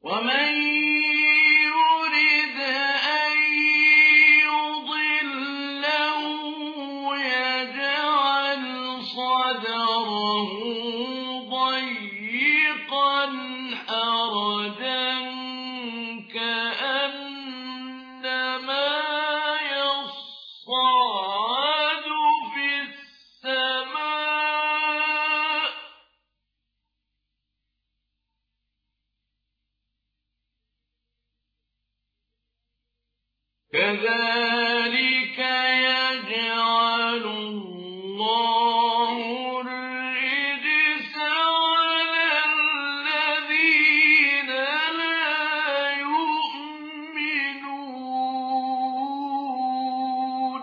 ومن يرد أن يضله يجعل صدره ضيقا حرجا كأنما يصعد في السماء كذلك يجعل الله الرجس على الذين لا يؤمنون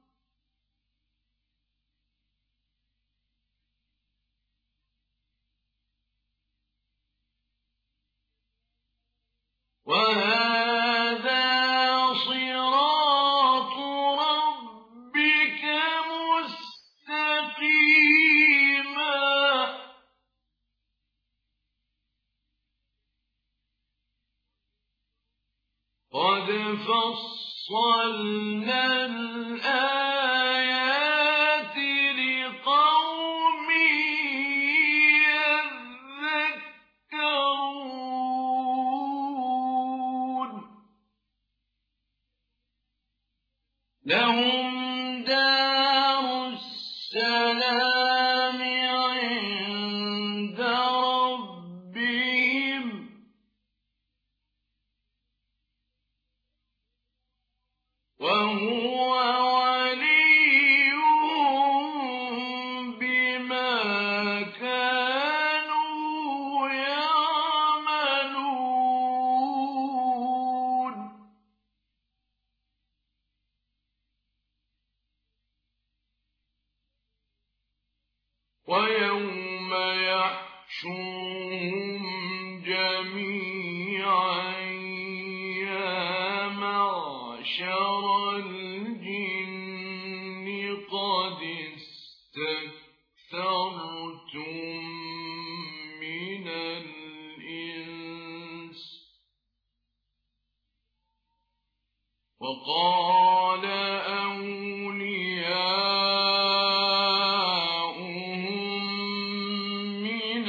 وهذا صراط ربك مستقيما قد فصلنا الآيات لقوم يذكرون لهم دار السلام عند ربهم وهو وليهم بما كانوا يعملون ويوم يحشرهم جميعا يا معشر الجن قد استكثرتم من الإنس وقال أولياؤهم من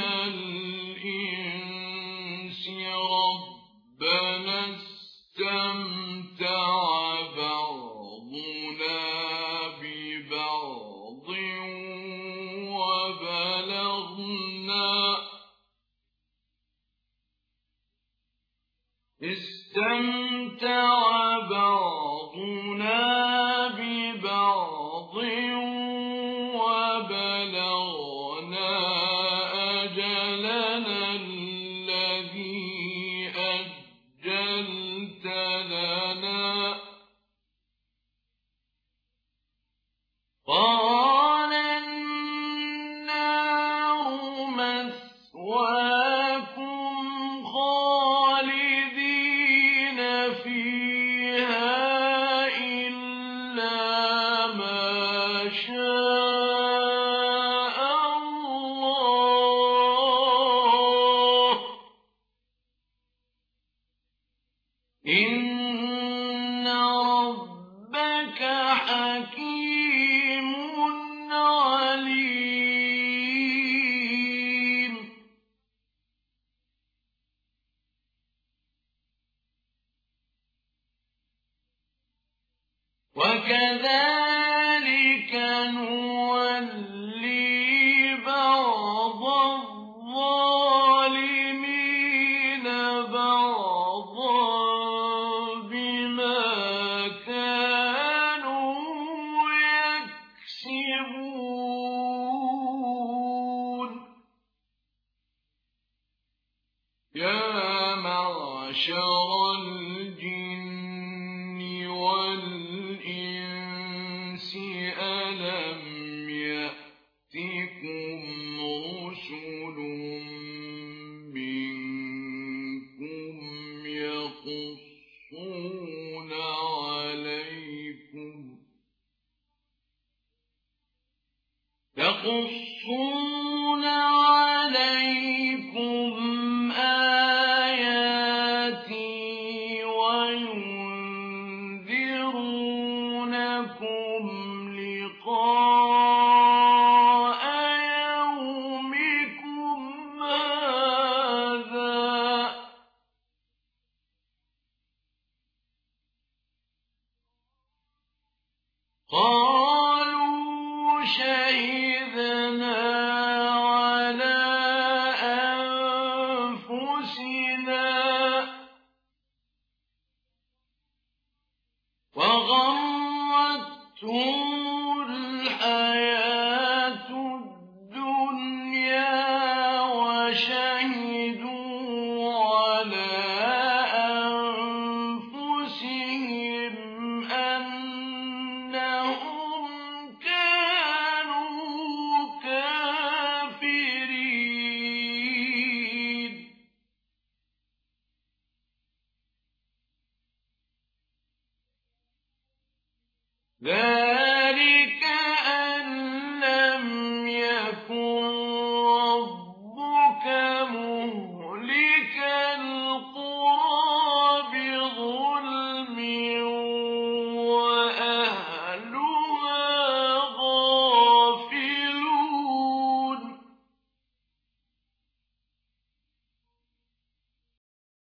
الإنس ربنا استمتع بعضنا ببعض وبلغنا أجلنا الذي أجلت لنا قال النار مثواكم خالدين فيها إلا ما شاء الله إن ربك حكيم عليم وكذلك نولي بعض الظالمين بعضا بما كانوا يكسبون يا معشر الجن والإنس ألم يأتكم رسل منكم يقصون عليكم آيات قالوا شهدنا على أنفسنا وغرتهم الحياة الدنيا وشهدوا على أنفسهم أنهم كانوا كافرين ذلك